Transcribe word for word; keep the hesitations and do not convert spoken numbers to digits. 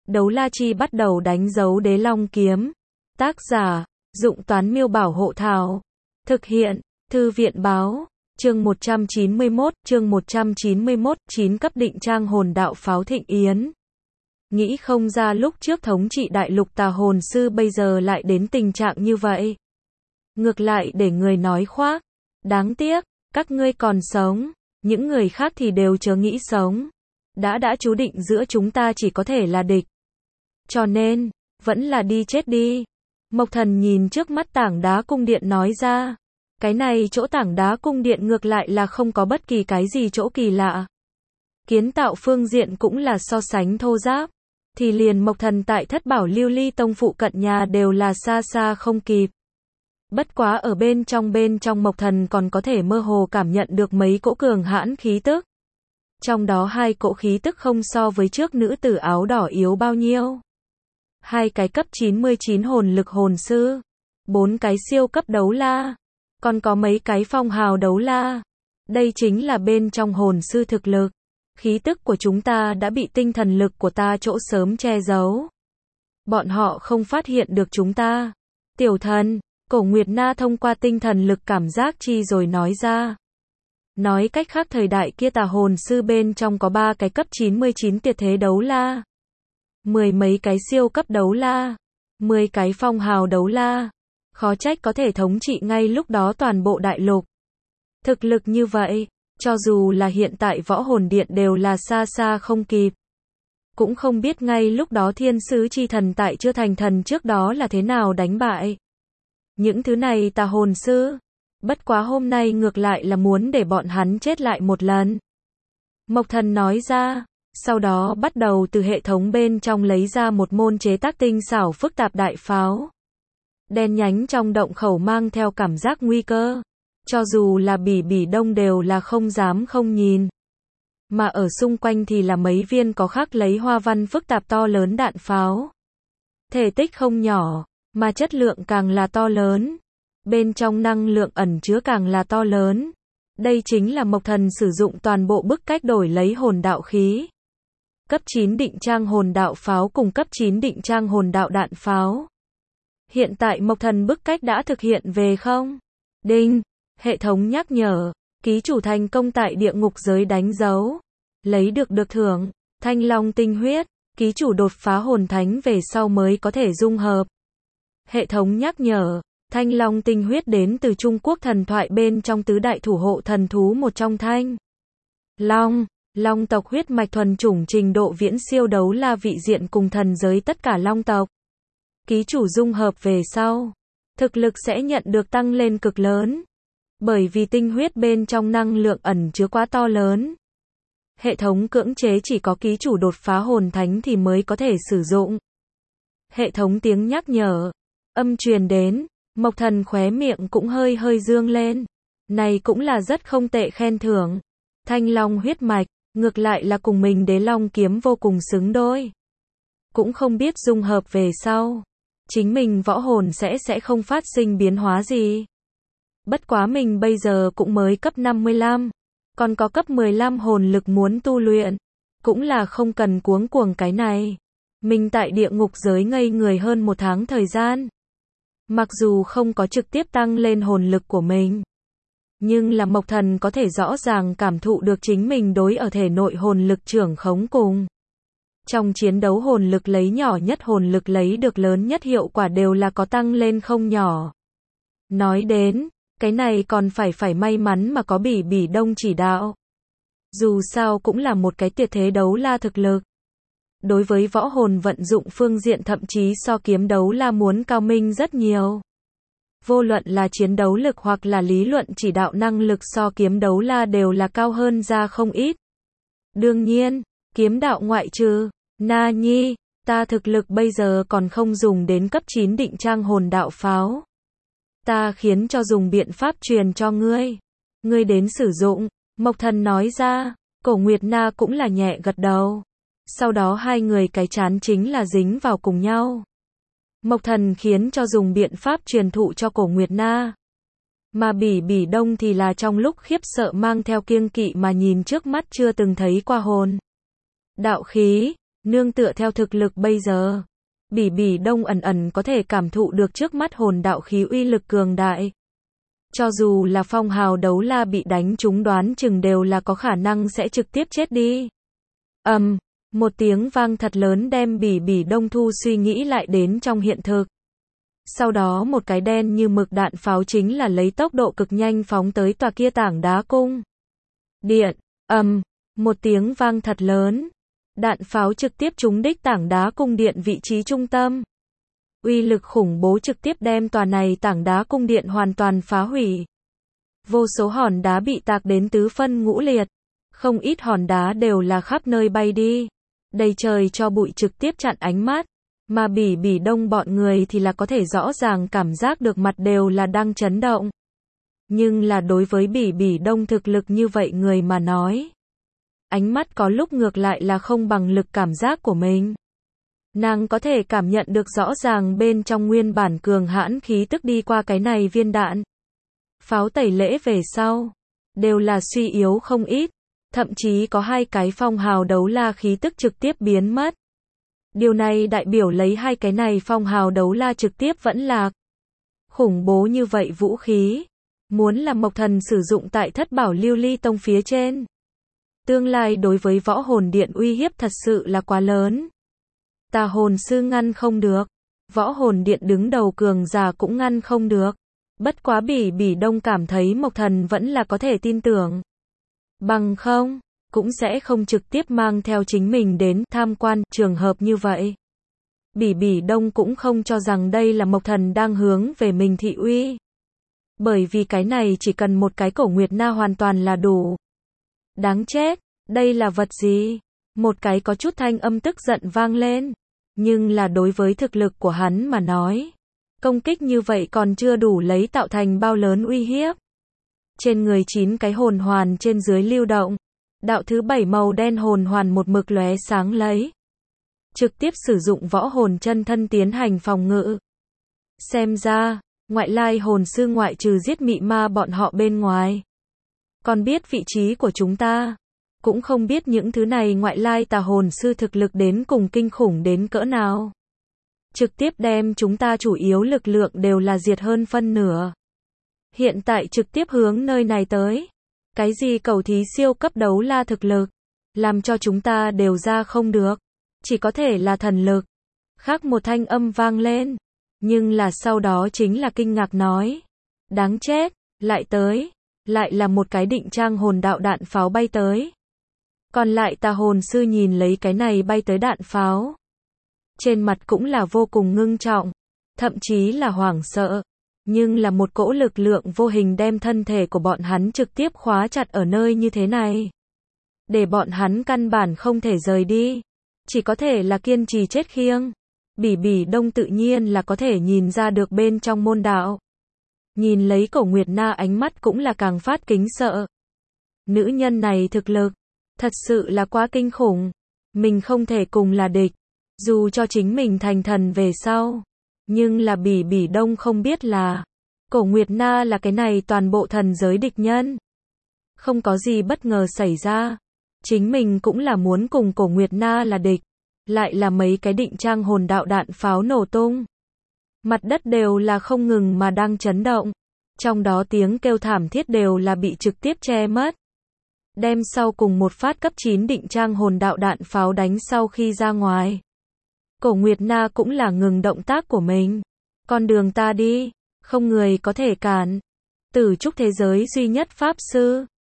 Đấu la chi bắt đầu đánh dấu đế long kiếm. Tác giả, Dụng Toán Miêu Bảo Hộ Thảo. Thực hiện, Thư viện Báo. Chương một trăm chín mươi mốt, chương một trăm chín mươi mốt, chín cấp định trang hồn đạo pháo thịnh yến. Nghĩ không ra lúc trước thống trị đại lục tà hồn sư bây giờ lại đến tình trạng như vậy. Ngược lại để người nói khoác. Đáng tiếc, các ngươi còn sống, những người khác thì đều chớ nghĩ sống. Đã đã chú định giữa chúng ta chỉ có thể là địch. Cho nên, vẫn là đi chết đi. Mộc Thần nhìn trước mắt tảng đá cung điện nói ra. Cái này chỗ tảng đá cung điện ngược lại là không có bất kỳ cái gì chỗ kỳ lạ. Kiến tạo phương diện cũng là so sánh thô ráp. Thì liền Mộc Thần tại Thất Bảo Lưu Ly Tông phụ cận nhà đều là xa xa không kịp. Bất quá ở bên trong bên trong Mộc Thần còn có thể mơ hồ cảm nhận được mấy cỗ cường hãn khí tức. Trong đó hai cỗ khí tức không so với trước nữ tử áo đỏ yếu bao nhiêu. Hai cái cấp chín mươi chín hồn lực hồn sư. Bốn cái siêu cấp đấu la. Còn có mấy cái phong hào đấu la. Đây chính là bên trong hồn sư thực lực. Khí tức của chúng ta đã bị tinh thần lực của ta chỗ sớm che giấu. Bọn họ không phát hiện được chúng ta. Tiểu thần, Cổ Nguyệt Na thông qua tinh thần lực cảm giác chi rồi nói ra. Nói cách khác thời đại kia tà hồn sư bên trong có ba cái cấp chín mươi chín tuyệt thế đấu la. Mười mấy cái siêu cấp đấu la. Mười cái phong hào đấu la. Khó trách có thể thống trị ngay lúc đó toàn bộ đại lục. Thực lực như vậy, cho dù là hiện tại võ hồn điện đều là xa xa không kịp. Cũng không biết ngay lúc đó thiên sứ chi thần tại chưa thành thần trước đó là thế nào đánh bại. Những thứ này tà hồn sư. Bất quá hôm nay ngược lại là muốn để bọn hắn chết lại một lần. Mộc Thần nói ra. Sau đó bắt đầu từ hệ thống bên trong lấy ra một môn chế tác tinh xảo phức tạp đại pháo. Đen nhánh trong động khẩu mang theo cảm giác nguy cơ. Cho dù là Bỉ Bỉ Đông đều là không dám không nhìn. Mà ở xung quanh thì là mấy viên có khắc lấy hoa văn phức tạp to lớn đạn pháo. Thể tích không nhỏ, mà chất lượng càng là to lớn. Bên trong năng lượng ẩn chứa càng là to lớn. Đây chính là Mộc Thần sử dụng toàn bộ bức cách đổi lấy hồn đạo khí. Cấp chín định trang hồn đạo pháo cùng cấp chín định trang hồn đạo đạn pháo. Hiện tại Mộc Thần bức cách đã thực hiện về không? Đinh, hệ thống nhắc nhở, ký chủ thành công tại địa ngục giới đánh dấu. Lấy được được thưởng, Thanh Long tinh huyết, ký chủ đột phá hồn thánh về sau mới có thể dung hợp. Hệ thống nhắc nhở, Thanh Long tinh huyết đến từ Trung Quốc thần thoại bên trong tứ đại thủ hộ thần thú một trong Thanh Long. Long tộc huyết mạch thuần chủng trình độ viễn siêu đấu la vị diện cùng thần giới tất cả long tộc. Ký chủ dung hợp về sau, thực lực sẽ nhận được tăng lên cực lớn. Bởi vì tinh huyết bên trong năng lượng ẩn chứa quá to lớn. Hệ thống cưỡng chế chỉ có ký chủ đột phá hồn thánh thì mới có thể sử dụng. Hệ thống tiếng nhắc nhở, âm truyền đến, Mộc Thần khóe miệng cũng hơi hơi dương lên. Này cũng là rất không tệ khen thưởng. Thanh Long huyết mạch, ngược lại là cùng mình đế long kiếm vô cùng xứng đôi. Cũng không biết dung hợp về sau, chính mình võ hồn sẽ sẽ không phát sinh biến hóa gì. Bất quá mình bây giờ cũng mới cấp năm mươi lăm, còn có cấp mười lăm hồn lực muốn tu luyện, cũng là không cần cuống cuồng cái này. Mình tại địa ngục giới ngây người hơn một tháng thời gian. Mặc dù không có trực tiếp tăng lên hồn lực của mình, nhưng là Mộc Thần có thể rõ ràng cảm thụ được chính mình đối ở thể nội hồn lực trưởng khống cùng. Trong chiến đấu hồn lực lấy nhỏ nhất hồn lực lấy được lớn nhất hiệu quả đều là có tăng lên không nhỏ. Nói đến, cái này còn phải phải may mắn mà có Bỉ Bỉ Đông chỉ đạo. Dù sao cũng là một cái tuyệt thế đấu la thực lực. Đối với võ hồn vận dụng phương diện thậm chí so kiếm đấu la muốn cao minh rất nhiều. Vô luận là chiến đấu lực hoặc là lý luận chỉ đạo năng lực so kiếm đấu la đều là cao hơn ra không ít. Đương nhiên, kiếm đạo ngoại trừ, Na Nhi, ta thực lực bây giờ còn không dùng đến cấp chín định trang hồn đạo pháo. Ta khiến cho dùng biện pháp truyền cho ngươi. Ngươi đến sử dụng, Mộc Thần nói ra, Cổ Nguyệt Na cũng là nhẹ gật đầu. Sau đó hai người cái chán chính là dính vào cùng nhau. Mộc Thần khiến cho dùng biện pháp truyền thụ cho Cổ Nguyệt Na. Mà Bỉ Bỉ Đông thì là trong lúc khiếp sợ mang theo kiêng kỵ mà nhìn trước mắt chưa từng thấy qua hồn đạo khí. Nương tựa theo thực lực bây giờ, Bỉ Bỉ Đông ẩn ẩn có thể cảm thụ được trước mắt hồn đạo khí uy lực cường đại. Cho dù là phong hào đấu la bị đánh trúng đoán chừng đều là có khả năng sẽ trực tiếp chết đi. Ầm, um, một tiếng vang thật lớn đem Bỉ Bỉ Đông thu suy nghĩ lại đến trong hiện thực. Sau đó một cái đen như mực đạn pháo chính là lấy tốc độ cực nhanh phóng tới tòa kia tảng đá cung điện. Ầm, um, một tiếng vang thật lớn. Đạn pháo trực tiếp trúng đích tảng đá cung điện vị trí trung tâm. Uy lực khủng bố trực tiếp đem tòa này tảng đá cung điện hoàn toàn phá hủy. Vô số hòn đá bị tạc đến tứ phân ngũ liệt. Không ít hòn đá đều là khắp nơi bay đi. Đầy trời cho bụi trực tiếp chặn ánh mắt. Mà Bỉ Bỉ Đông bọn người thì là có thể rõ ràng cảm giác được mặt đều là đang chấn động. Nhưng là đối với Bỉ Bỉ Đông thực lực như vậy người mà nói. Ánh mắt có lúc ngược lại là không bằng lực cảm giác của mình. Nàng có thể cảm nhận được rõ ràng bên trong nguyên bản cường hãn khí tức đi qua cái này viên đạn. Pháo tẩy lễ về sau. Đều là suy yếu không ít. Thậm chí có hai cái phong hào đấu la khí tức trực tiếp biến mất. Điều này đại biểu lấy hai cái này phong hào đấu la trực tiếp vẫn lạc. Khủng bố như vậy vũ khí. Muốn là Mộc Thần sử dụng tại Thất Bảo Lưu Ly Tông phía trên. Tương lai đối với võ hồn điện uy hiếp thật sự là quá lớn. Tà hồn sư ngăn không được. Võ hồn điện đứng đầu cường giả cũng ngăn không được. Bất quá Bỉ Bỉ Đông cảm thấy Mộc Thần vẫn là có thể tin tưởng. Bằng không, cũng sẽ không trực tiếp mang theo chính mình đến tham quan trường hợp như vậy. Bỉ Bỉ Đông cũng không cho rằng đây là Mộc Thần đang hướng về mình thị uy. Bởi vì cái này chỉ cần một cái cổ Nguyệt Na hoàn toàn là đủ. Đáng chết, đây là vật gì? Một cái có chút thanh âm tức giận vang lên. Nhưng là đối với thực lực của hắn mà nói. Công kích như vậy còn chưa đủ lấy tạo thành bao lớn uy hiếp. Trên người chín cái hồn hoàn trên dưới lưu động. Đạo thứ bảy màu đen hồn hoàn một mực lóe sáng lấy. Trực tiếp sử dụng võ hồn chân thân tiến hành phòng ngự. Xem ra, ngoại lai hồn sư ngoại trừ giết mị ma bọn họ bên ngoài. Còn biết vị trí của chúng ta. Cũng không biết những thứ này ngoại lai tà hồn sư thực lực đến cùng kinh khủng đến cỡ nào. Trực tiếp đem chúng ta chủ yếu lực lượng đều là diệt hơn phân nửa. Hiện tại trực tiếp hướng nơi này tới. Cái gì cầu thí siêu cấp đấu la thực lực. Làm cho chúng ta đều ra không được. Chỉ có thể là thần lực. Khác một thanh âm vang lên. Nhưng là sau đó chính là kinh ngạc nói. Đáng chết, lại tới. Lại là một cái định trang hồn đạo đạn pháo bay tới. Còn lại tà hồn sư nhìn lấy cái này bay tới đạn pháo. Trên mặt cũng là vô cùng ngưng trọng. Thậm chí là hoảng sợ. Nhưng là một cỗ lực lượng vô hình đem thân thể của bọn hắn trực tiếp khóa chặt ở nơi như thế này. Để bọn hắn căn bản không thể rời đi. Chỉ có thể là kiên trì chết khiêng. Bỉ Bỉ Đông tự nhiên là có thể nhìn ra được bên trong môn đạo. Nhìn lấy cổ Nguyệt Na ánh mắt cũng là càng phát kính sợ. Nữ nhân này thực lực. Thật sự là quá kinh khủng. Mình không thể cùng là địch. Dù cho chính mình thành thần về sau. Nhưng là Bỉ Bỉ Đông không biết là. Cổ Nguyệt Na là cái này toàn bộ thần giới địch nhân. Không có gì bất ngờ xảy ra. Chính mình cũng là muốn cùng cổ Nguyệt Na là địch. Lại là mấy cái định trang hồn đạo đạn pháo nổ tung. Mặt đất đều là không ngừng mà đang chấn động. Trong đó tiếng kêu thảm thiết đều là bị trực tiếp che mất. Đem sau cùng một phát cấp chín định trang hồn đạo đạn pháo đánh sau khi ra ngoài. Cổ Nguyệt Na cũng là ngừng động tác của mình. Con đường ta đi, không người có thể cản. Tử trúc thế giới duy nhất pháp sư.